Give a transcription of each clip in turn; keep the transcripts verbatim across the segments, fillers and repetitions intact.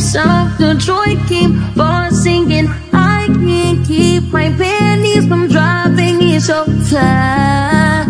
south, Detroit keep on singing. I can't keep my panties from dropping. It's so fly,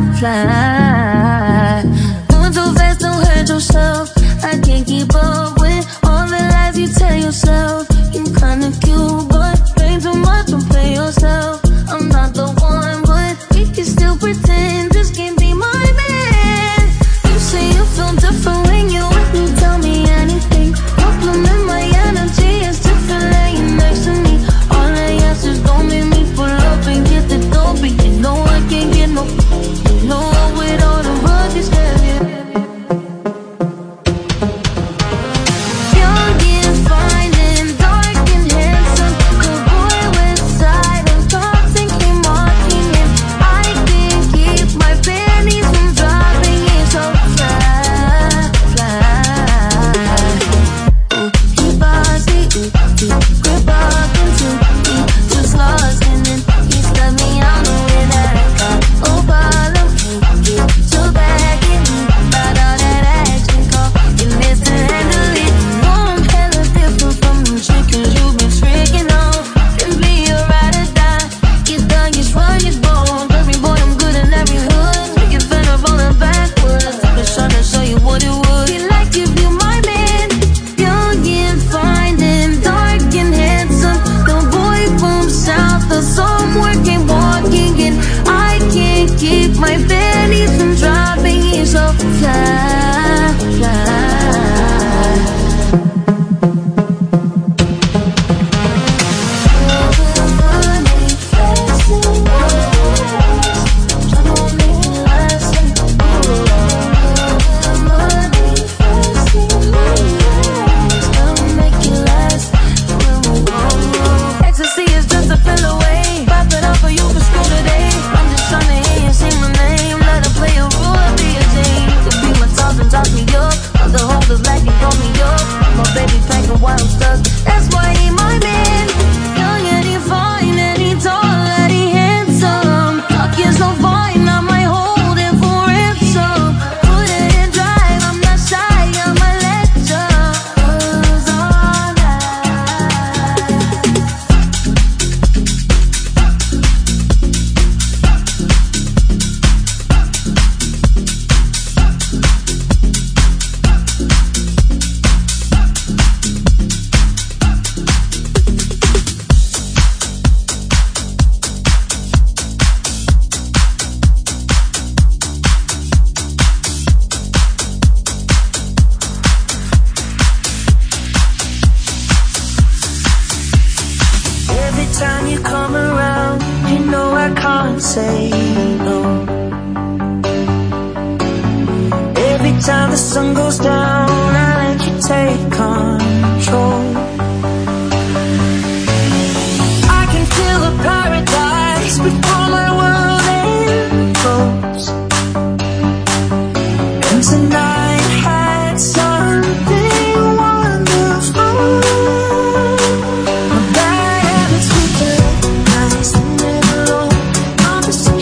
fly. Moving too fast, don't hurt yourself. I can't keep up with all the lies you tell yourself. You kinda cute, but pay too much, don't play yourself. I'm not the one, but we can still pretend this can't be my man. You say you feel different when you with me, tell me anything. Compliment my energy, it's different laying next to me. All I ask is don't make me pull up and get the dope. But you know I can't get no, you know with all the ruggies, yeah, yeah.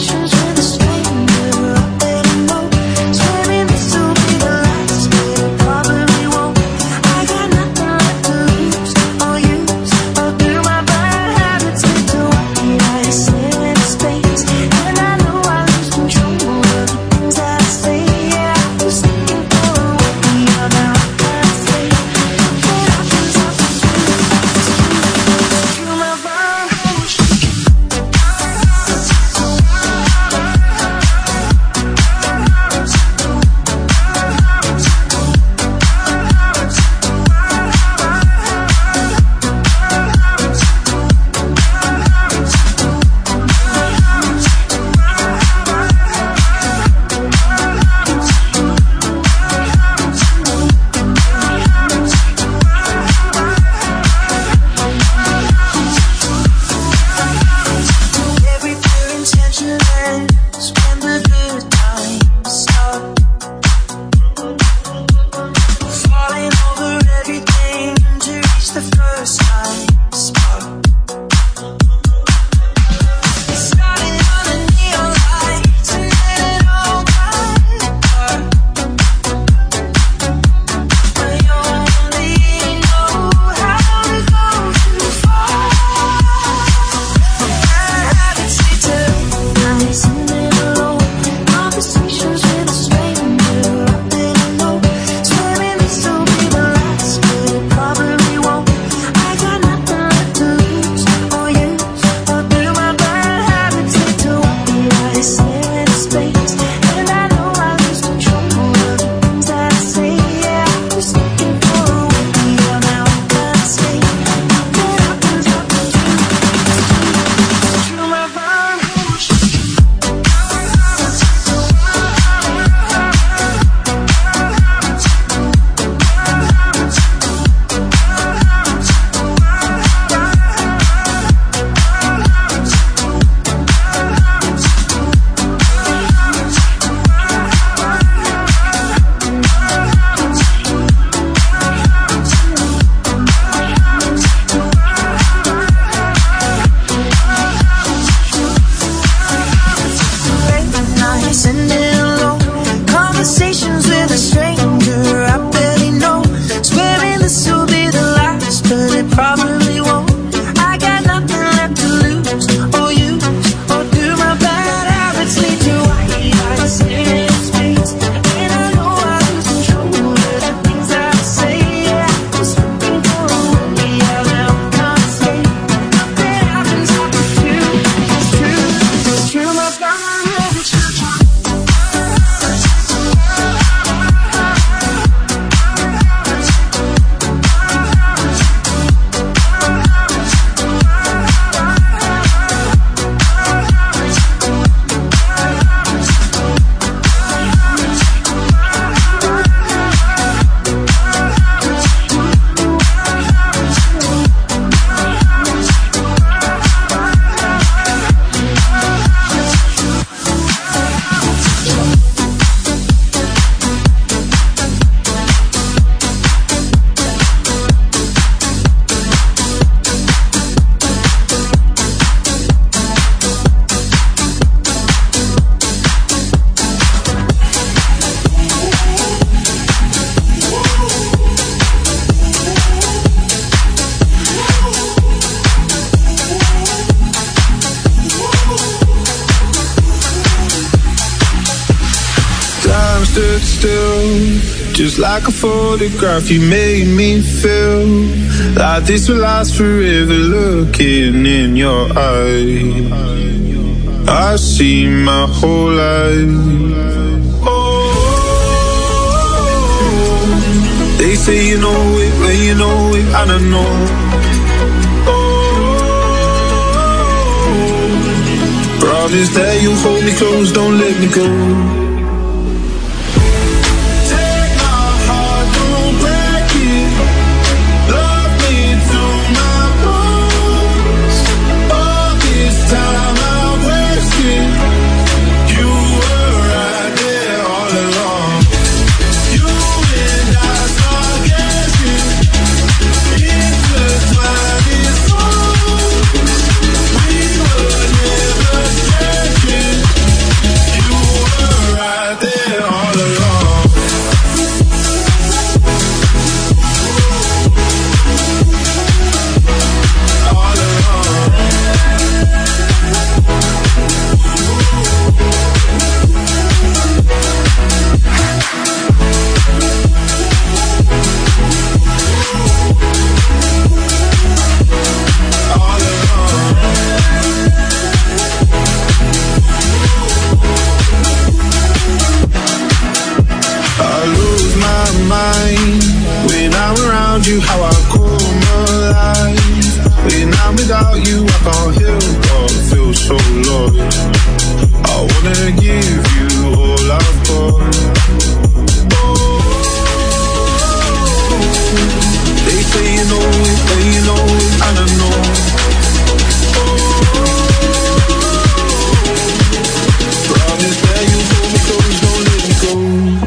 Swimming, this will be the last. conversations with a stranger I barely know, swearing this will be the last, but it probably won't. I got nothing left to lose or use, or do my bad habits lead to white eyes staring at space? And I know I lose control of the things I say. Yeah, I'm slipping for a way out now, can't escape. Nothing happens after two. It's true, it's true, my God, it's true. Stood still, just like a photograph. You made me feel like this will last forever. Looking in your eyes, I see my whole life. Oh, they say you know it, but you know it, I don't know. Oh, promise that you'll hold me close, don't let me go. You how I come alive. When I'm without you, I can't help but feel so lost. I wanna give you all I've got. Oh, they say you know it, but you know it, I don't know. Oh, promise that you hold me close, don't let me go.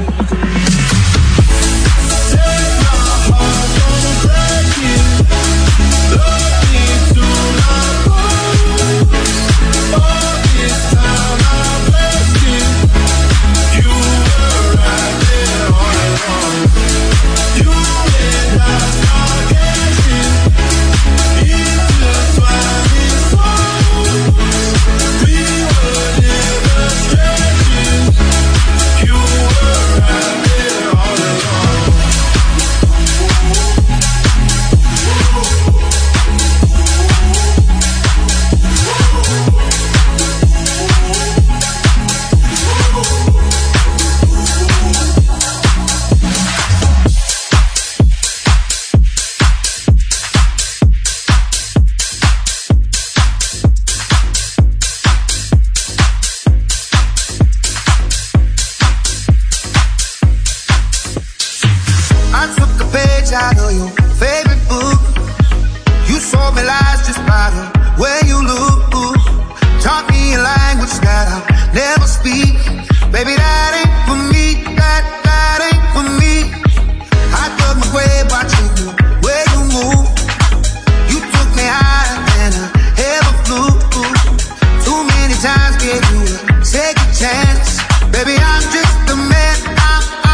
Out of your favorite book, you sold me lies just by the way you look. Taught me a language that I'll never speak. Baby, that ain't for me. That that ain't for me. I dug my grave watching the way you move. You took me higher than I ever flew. Too many times gave you a second chance. Baby, I'm just a man. I'm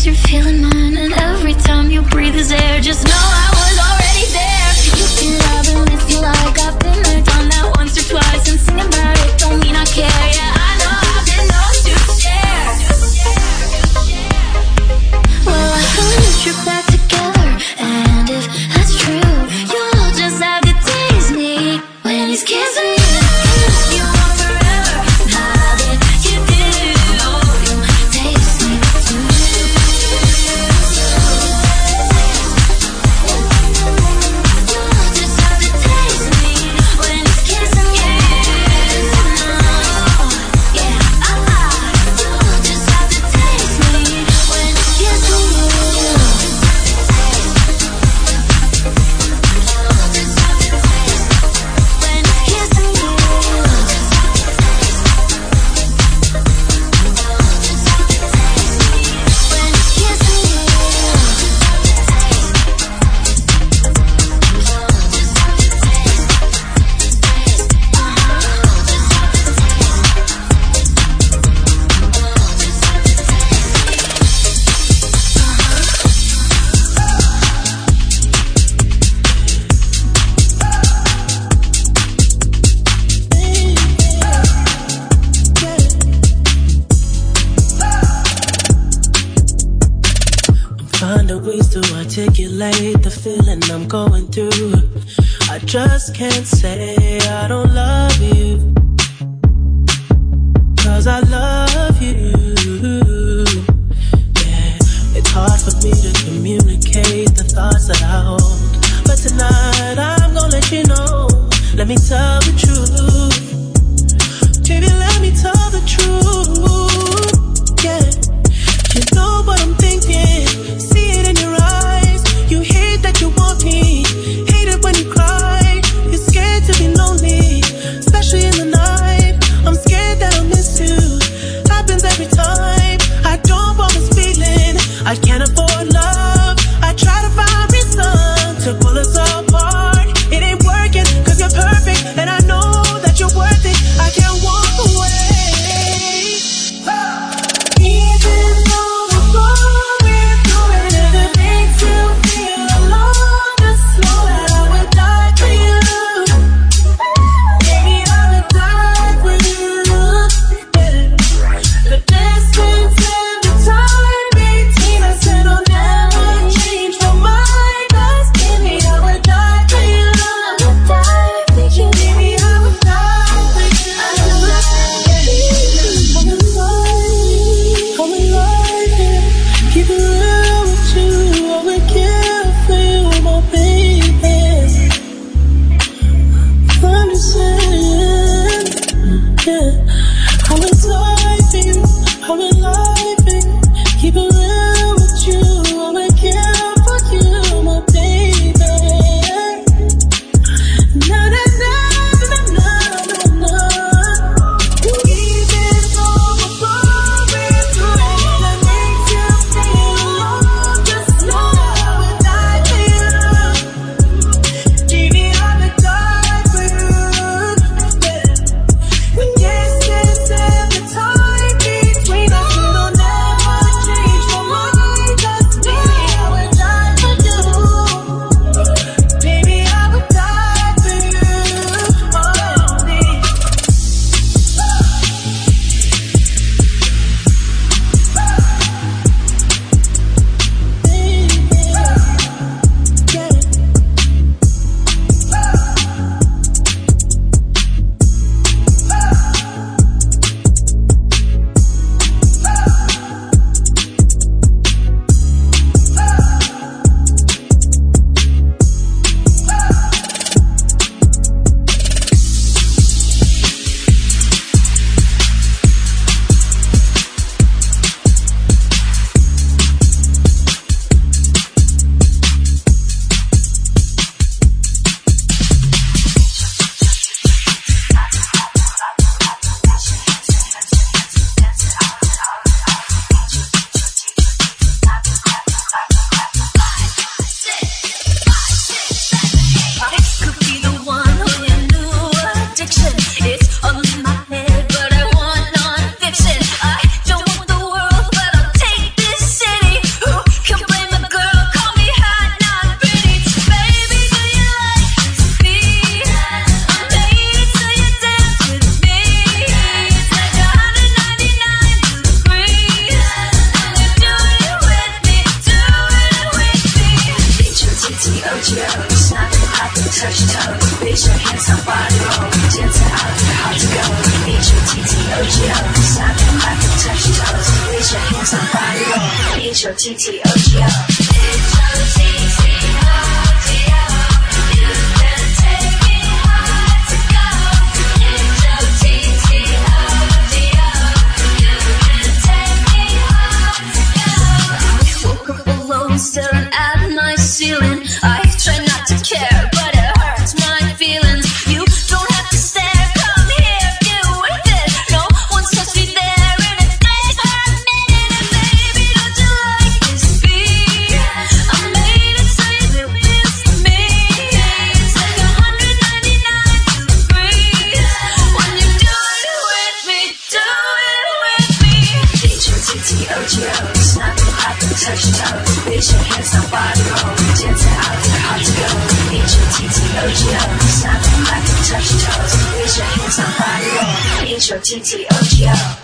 guess you're feeling mine. And every time you breathe is air, just know I was already there. You can love and miss you like I've been there, done that once or twice. And singing about it don't mean I care. Yeah, I know I've been known to share. Well, I hope that you're back together, and if that's true, you'll just have to taste me when he's kissing you. You want forever, now that you do, you taste me too. You'll just have to taste me when he's kissing you. Yeah, you'll just have to taste me when he's kissing you. Finding ways to articulate the feeling I'm going through. I just can't say I don't love you, 'cause I love you. Yeah, it's hard for me to communicate the thoughts that I hold, but tonight I'm gonna let you know. Let me tell the truth. Baby, let me tell the truth. Yeah, you know what I'm thinking. See it in your eyes. You hate that you want me. Hate it when you cry. You're scared to be lonely, especially in the night. I'm scared that I'll miss you. Happens every time. I don't want this feeling. I can't afford love. I try to find reason to pull us apart. It ain't working 'cause you're perfect, and I know H O T T O G O. H O T T O G O. You can take me high to go. H O T T O G O. You can take me high to go. I woke up alone, staring at my ceiling. I try not to care, but it hurts my feelings. You don't have to stare, come here, do with it. No one's supposed to be there in a day for a minute. And baby, don't you like this beat? I made it so you do this to me. It's like one hundred ninety-nine degrees when you do it with me, do it with me. H O T T O G O, snap your hot and touch your toes. Raise your hands, now body roll, dance it out, they're hard to go. H O T T O G O, snap your hot and touch your toes. Raise your hands, now body roll, H O T T O G O.